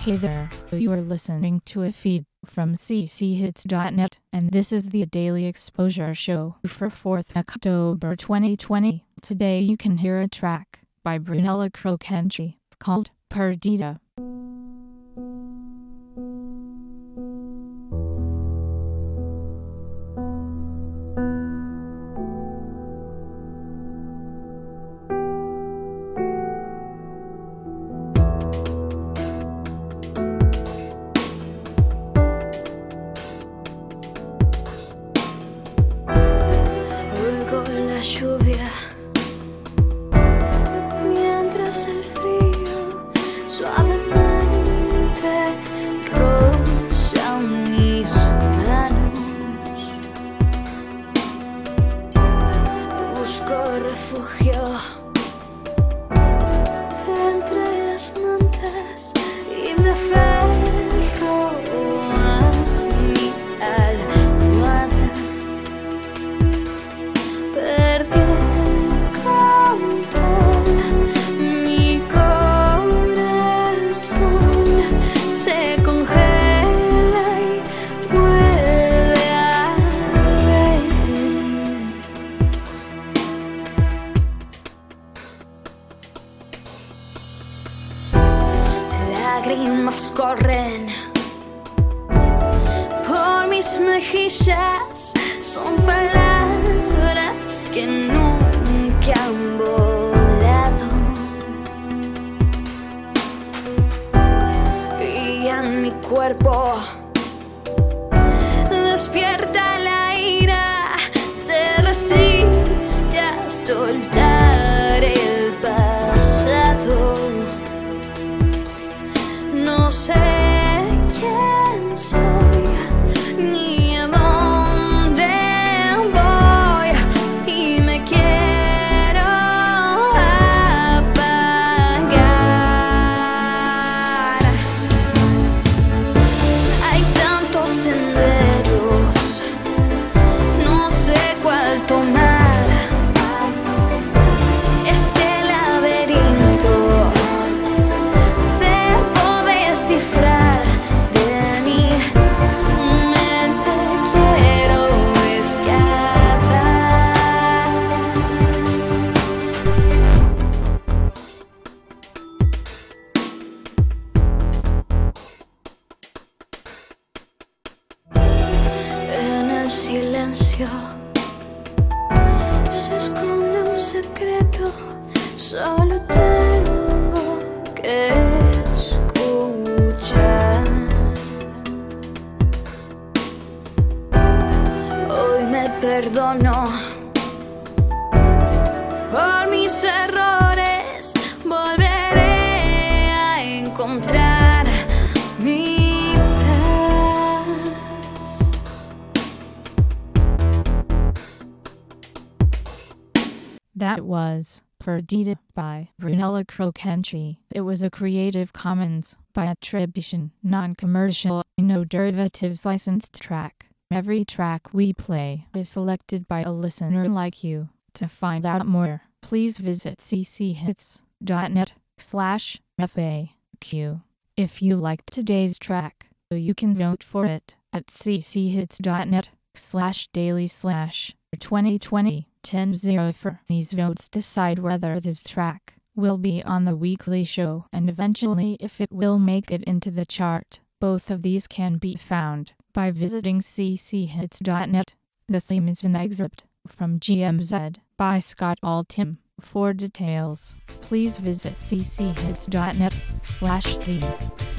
Hey there, you are listening to a feed from cchits.net, and this is the Daily Exposure Show for 4th October 2020. Today you can hear a track by Brunella Crocenci called Perdita. Lluvia, mientras el frío suavemente roza mis manos, busco refugio entre las mantas y me aferro a mi almohada. Perdí el control, mi corazón se congela y vuelve a arder. Lágrimas corren por mis mejillas, son palabras que nunca han volado, y en mi cuerpo despierta la ira, se resiste a soltar el pasado. No sé quién soy ni a dónde voy, y me quiero apagar. Hay tantos senderos, no sé cuál tomar. Este laberinto debo descifrar. De mi mente quiero escapar. En el silencio se esconde un secreto, solo tengo que escuchar. Hoy me perdono por mis errores, volveré a encontrar mi paz. That was Perdita by Brunella Crocenci. It was a Creative Commons by attribution, non-commercial, no derivatives licensed track. Every track we play is selected by a listener like you. To find out more, please visit cchits.net/FAQ. If you liked today's track, you can vote for it at cchits.net/daily/2020. 10-0 These votes decide whether this track will be on the weekly show and eventually if it will make it into the chart. Both of these can be found by visiting cchits.net. The theme is an excerpt from GMZ by Scott Altham. For details, please visit cchits.net/theme.